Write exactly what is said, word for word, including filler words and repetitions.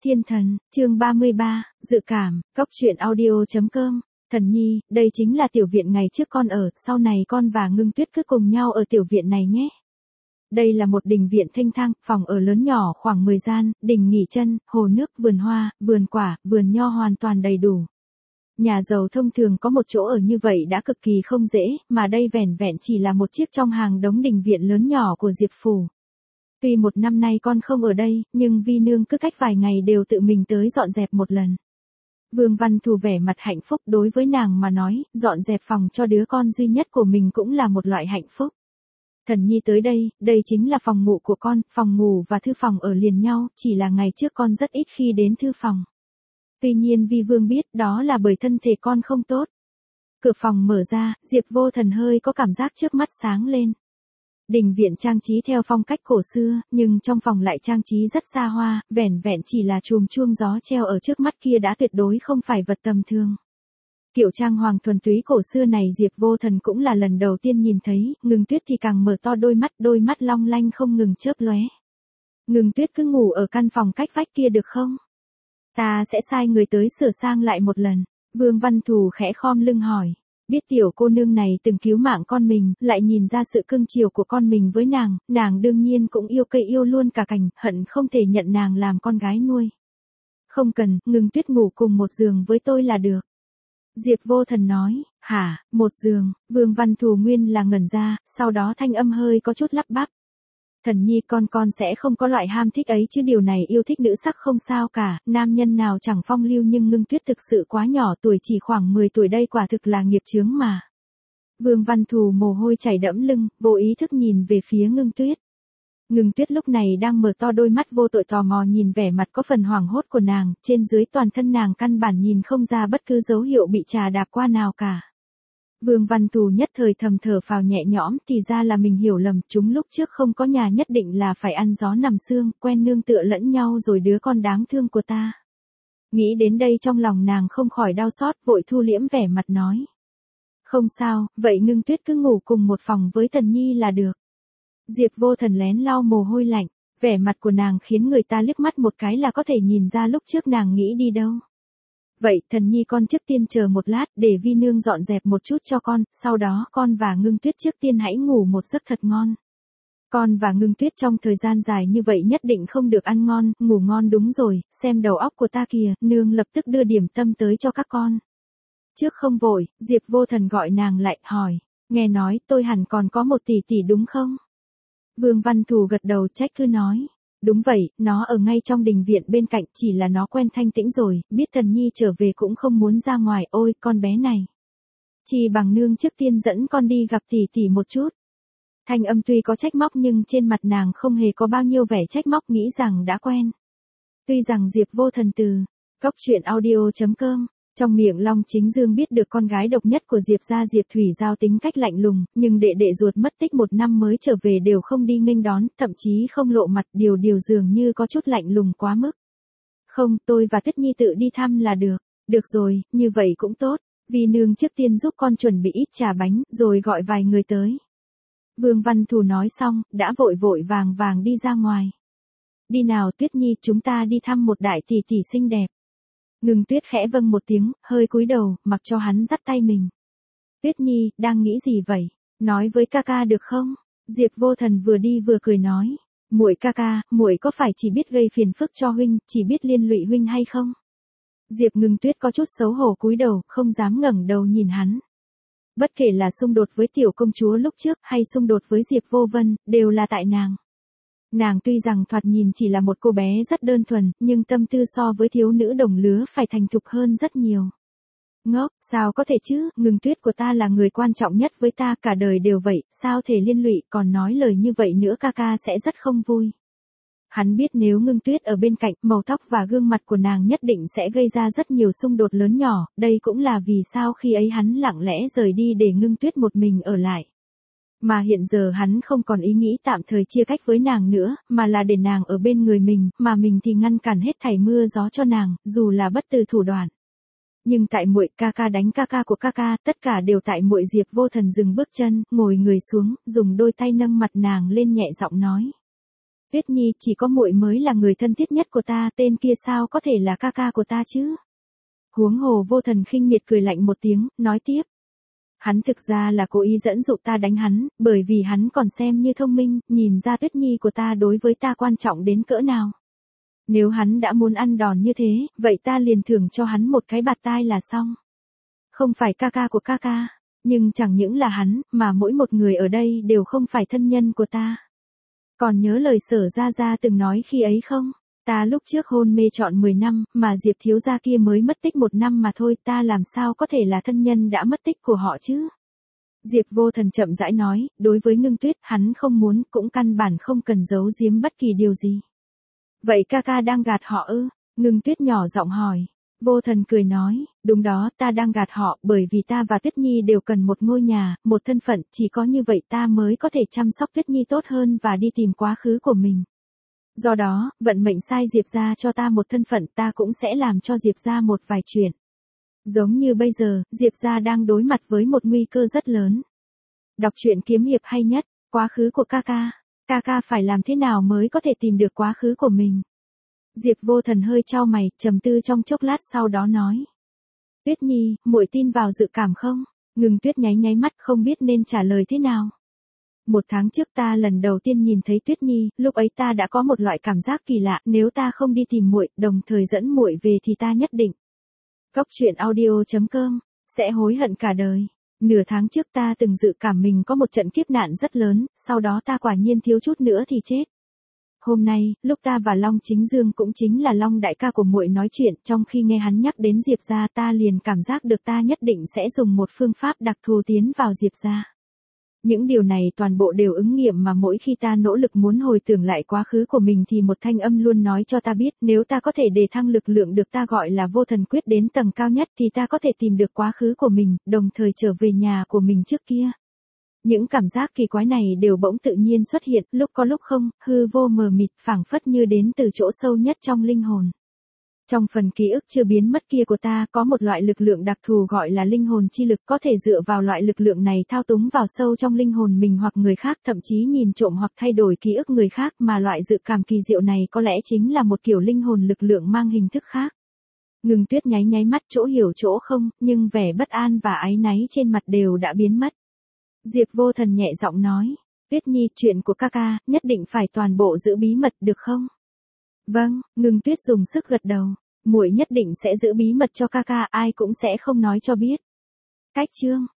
Thiên thần, chương ba mươi ba, dự cảm, cốc truyện audio chấm com. Thần nhi, đây chính là tiểu viện ngày trước con ở, sau này con và Ngưng Tuyết cứ cùng nhau ở tiểu viện này nhé. Đây là một đình viện thênh thang, phòng ở lớn nhỏ khoảng mười gian, đình nghỉ chân, hồ nước, vườn hoa, vườn quả, vườn nho hoàn toàn đầy đủ. Nhà giàu thông thường có một chỗ ở như vậy đã cực kỳ không dễ, mà đây vẻn vẹn chỉ là một chiếc trong hàng đống đình viện lớn nhỏ của Diệp Phủ. Tuy một năm nay con không ở đây, nhưng Vi Nương cứ cách vài ngày đều tự mình tới dọn dẹp một lần. Vương Văn Thù vẻ mặt hạnh phúc, đối với nàng mà nói, dọn dẹp phòng cho đứa con duy nhất của mình cũng là một loại hạnh phúc. Thần nhi tới đây, đây chính là phòng ngủ của con, phòng ngủ và thư phòng ở liền nhau, chỉ là ngày trước con rất ít khi đến thư phòng. Tuy nhiên Vi Vương biết đó là bởi thân thể con không tốt. Cửa phòng mở ra, Diệp Vô Thần hơi có cảm giác trước mắt sáng lên. Đình viện trang trí theo phong cách cổ xưa, nhưng trong phòng lại trang trí rất xa hoa, vẻn vẹn chỉ là chùm chuông gió treo ở trước mắt kia đã tuyệt đối không phải vật tầm thường. Kiểu trang hoàng thuần túy cổ xưa này Diệp Vô Thần cũng là lần đầu tiên nhìn thấy, Ngưng Tuyết thì càng mở to đôi mắt, đôi mắt long lanh không ngừng chớp lóe. Ngưng Tuyết cứ ngủ ở căn phòng cách vách kia được không? Ta sẽ sai người tới sửa sang lại một lần. Vương Văn Thù khẽ khom lưng hỏi. Biết tiểu cô nương này từng cứu mạng con mình, lại nhìn ra sự cưng chiều của con mình với nàng, nàng đương nhiên cũng yêu cây yêu luôn cả cành, hận không thể nhận nàng làm con gái nuôi. Không cần, Ngưng Tuyết ngủ cùng một giường với tôi là được. Diệp Vô Thần nói, hả, một giường, Vương Văn Thù nguyên là ngẩn ra, sau đó thanh âm hơi có chút lắp bắp. Thần nhi con con sẽ không có loại ham thích ấy chứ điều này yêu thích nữ sắc không sao cả, nam nhân nào chẳng phong lưu nhưng Ngưng Tuyết thực sự quá nhỏ tuổi chỉ khoảng mười tuổi đây quả thực là nghiệp chướng mà. Vương Văn Thù mồ hôi chảy đẫm lưng, vô ý thức nhìn về phía Ngưng Tuyết. Ngưng Tuyết lúc này đang mở to đôi mắt vô tội tò mò nhìn vẻ mặt có phần hoảng hốt của nàng, trên dưới toàn thân nàng căn bản nhìn không ra bất cứ dấu hiệu bị trà đạp qua nào cả. Vương Văn Thù nhất thời thầm thở phào nhẹ nhõm, thì ra là mình hiểu lầm, chúng lúc trước không có nhà nhất định là phải ăn gió nằm sương, quen nương tựa lẫn nhau rồi đứa con đáng thương của ta. Nghĩ đến đây trong lòng nàng không khỏi đau xót, vội thu liễm vẻ mặt nói. Không sao, vậy Ngưng Tuyết cứ ngủ cùng một phòng với Thần nhi là được. Diệp Vô Thần lén lau mồ hôi lạnh, vẻ mặt của nàng khiến người ta liếc mắt một cái là có thể nhìn ra lúc trước nàng nghĩ đi đâu. Vậy, Thần nhi con trước tiên chờ một lát để Vi Nương dọn dẹp một chút cho con, sau đó con và Ngưng Tuyết trước tiên hãy ngủ một giấc thật ngon. Con và Ngưng Tuyết trong thời gian dài như vậy nhất định không được ăn ngon, ngủ ngon đúng rồi, xem đầu óc của ta kìa, Nương lập tức đưa điểm tâm tới cho các con. Trước không vội, Diệp Vô Thần gọi nàng lại, hỏi, nghe nói tôi hẳn còn có một tỷ tỷ đúng không? Vương Văn Thù gật đầu trách cứ nói. Đúng vậy, nó ở ngay trong đình viện bên cạnh, chỉ là nó quen thanh tĩnh rồi, biết Thần nhi trở về cũng không muốn ra ngoài, ôi, con bé này. Chỉ bằng Nương trước tiên dẫn con đi gặp tỷ tỷ một chút. Thanh âm tuy có trách móc nhưng trên mặt nàng không hề có bao nhiêu vẻ trách móc, nghĩ rằng đã quen. Tuy rằng Diệp Vô Thần từ cốc truyện audio chấm com, trong miệng Long Chính Dương biết được con gái độc nhất của Diệp gia Diệp Thủy Giao tính cách lạnh lùng, nhưng đệ đệ ruột mất tích một năm mới trở về đều không đi nghênh đón, thậm chí không lộ mặt, điều điều dường như có chút lạnh lùng quá mức. Không, tôi và Tuyết Nhi tự đi thăm là được. Được rồi, như vậy cũng tốt, Vi Nương trước tiên giúp con chuẩn bị ít trà bánh, rồi gọi vài người tới. Vương Văn Thù nói xong, đã vội vội vàng vàng đi ra ngoài. Đi nào Tuyết Nhi, chúng ta đi thăm một đại tỷ tỷ xinh đẹp. Ngưng Tuyết khẽ vâng một tiếng, hơi cúi đầu, mặc cho hắn dắt tay mình. Tuyết Nhi, đang nghĩ gì vậy? Nói với ca ca được không? Diệp Vô Thần vừa đi vừa cười nói. Muội ca ca, muội có phải chỉ biết gây phiền phức cho huynh, chỉ biết liên lụy huynh hay không? Diệp Ngưng Tuyết có chút xấu hổ cúi đầu, không dám ngẩng đầu nhìn hắn. Bất kể là xung đột với tiểu công chúa lúc trước hay xung đột với Diệp Vô Vân, đều là tại nàng. Nàng tuy rằng thoạt nhìn chỉ là một cô bé rất đơn thuần, nhưng tâm tư so với thiếu nữ đồng lứa phải thành thục hơn rất nhiều. Ngốc, sao có thể chứ, Ngưng Tuyết của ta là người quan trọng nhất với ta, cả đời đều vậy, sao thể liên lụy, còn nói lời như vậy nữa ca ca sẽ rất không vui. Hắn biết nếu Ngưng Tuyết ở bên cạnh, màu tóc và gương mặt của nàng nhất định sẽ gây ra rất nhiều xung đột lớn nhỏ, đây cũng là vì sao khi ấy hắn lặng lẽ rời đi để Ngưng Tuyết một mình ở lại. Mà hiện giờ hắn không còn ý nghĩ tạm thời chia cách với nàng nữa, mà là để nàng ở bên người mình, mà mình thì ngăn cản hết thảy mưa gió cho nàng, dù là bất từ thủ đoạn. Nhưng tại muội, ca ca đánh ca ca của ca ca, tất cả đều tại muội. Diệp Vô Thần dừng bước chân, ngồi người xuống, dùng đôi tay nâng mặt nàng lên nhẹ giọng nói. Tuyết Nhi, chỉ có muội mới là người thân thiết nhất của ta, tên kia sao có thể là ca ca của ta chứ? Huống hồ. Vô Thần khinh miệt cười lạnh một tiếng, nói tiếp. Hắn thực ra là cố ý dẫn dụ ta đánh hắn, bởi vì hắn còn xem như thông minh, nhìn ra Tuyết Nhi của ta đối với ta quan trọng đến cỡ nào. Nếu hắn đã muốn ăn đòn như thế, vậy ta liền thưởng cho hắn một cái bạt tai là xong. Không phải ca ca của ca ca, nhưng chẳng những là hắn, mà mỗi một người ở đây đều không phải thân nhân của ta. Còn nhớ lời Sở Gia Gia từng nói khi ấy không? Ta lúc trước hôn mê trọn mười năm, mà Diệp thiếu gia kia mới mất tích một năm mà thôi, ta làm sao có thể là thân nhân đã mất tích của họ chứ? Diệp Vô Thần chậm rãi nói, đối với Ngưng Tuyết, hắn không muốn, cũng căn bản không cần giấu giếm bất kỳ điều gì. Vậy ca ca đang gạt họ ư? Ngưng Tuyết nhỏ giọng hỏi. Vô Thần cười nói, đúng đó, ta đang gạt họ, bởi vì ta và Tuyết Nhi đều cần một ngôi nhà, một thân phận, chỉ có như vậy ta mới có thể chăm sóc Tuyết Nhi tốt hơn và đi tìm quá khứ của mình. Do đó, vận mệnh sai Diệp gia cho ta một thân phận, ta cũng sẽ làm cho Diệp gia một vài chuyện. Giống như bây giờ, Diệp gia đang đối mặt với một nguy cơ rất lớn. Đọc truyện kiếm hiệp hay nhất, quá khứ của ca ca. Ca ca phải làm thế nào mới có thể tìm được quá khứ của mình? Diệp Vô Thần hơi chau mày, trầm tư trong chốc lát sau đó nói. Tuyết Nhi, muội tin vào dự cảm không? Ngưng Tuyết nháy nháy mắt không biết nên trả lời thế nào. Một tháng trước ta lần đầu tiên nhìn thấy Tuyết Nhi, lúc ấy ta đã có một loại cảm giác kỳ lạ, nếu ta không đi tìm muội, đồng thời dẫn muội về thì ta nhất định. Cốc truyện audio chấm com, sẽ hối hận cả đời. Nửa tháng trước ta từng dự cảm mình có một trận kiếp nạn rất lớn, sau đó ta quả nhiên thiếu chút nữa thì chết. Hôm nay, lúc ta và Long Chính Dương cũng chính là Long đại ca của muội nói chuyện, trong khi nghe hắn nhắc đến Diệp gia ta liền cảm giác được ta nhất định sẽ dùng một phương pháp đặc thù tiến vào Diệp gia. Những điều này toàn bộ đều ứng nghiệm mà mỗi khi ta nỗ lực muốn hồi tưởng lại quá khứ của mình thì một thanh âm luôn nói cho ta biết nếu ta có thể đề thăng lực lượng được ta gọi là vô thần quyết đến tầng cao nhất thì ta có thể tìm được quá khứ của mình, đồng thời trở về nhà của mình trước kia. Những cảm giác kỳ quái này đều bỗng tự nhiên xuất hiện, lúc có lúc không, hư vô mờ mịt, phảng phất như đến từ chỗ sâu nhất trong linh hồn. Trong phần ký ức chưa biến mất kia của ta có một loại lực lượng đặc thù gọi là linh hồn chi lực, có thể dựa vào loại lực lượng này thao túng vào sâu trong linh hồn mình hoặc người khác, thậm chí nhìn trộm hoặc thay đổi ký ức người khác, mà loại dự cảm kỳ diệu này có lẽ chính là một kiểu linh hồn lực lượng mang hình thức khác. Ngưng Tuyết nháy nháy mắt, chỗ hiểu chỗ không, nhưng vẻ bất an và áy náy trên mặt đều đã biến mất. Diệp Vô Thần nhẹ giọng nói, Tuyết Nhi, chuyện của ca ca, nhất định phải toàn bộ giữ bí mật được không? Vâng, Ngưng Tuyết dùng sức gật đầu, muội nhất định sẽ giữ bí mật cho ca ca, ai cũng sẽ không nói cho biết. Cách chương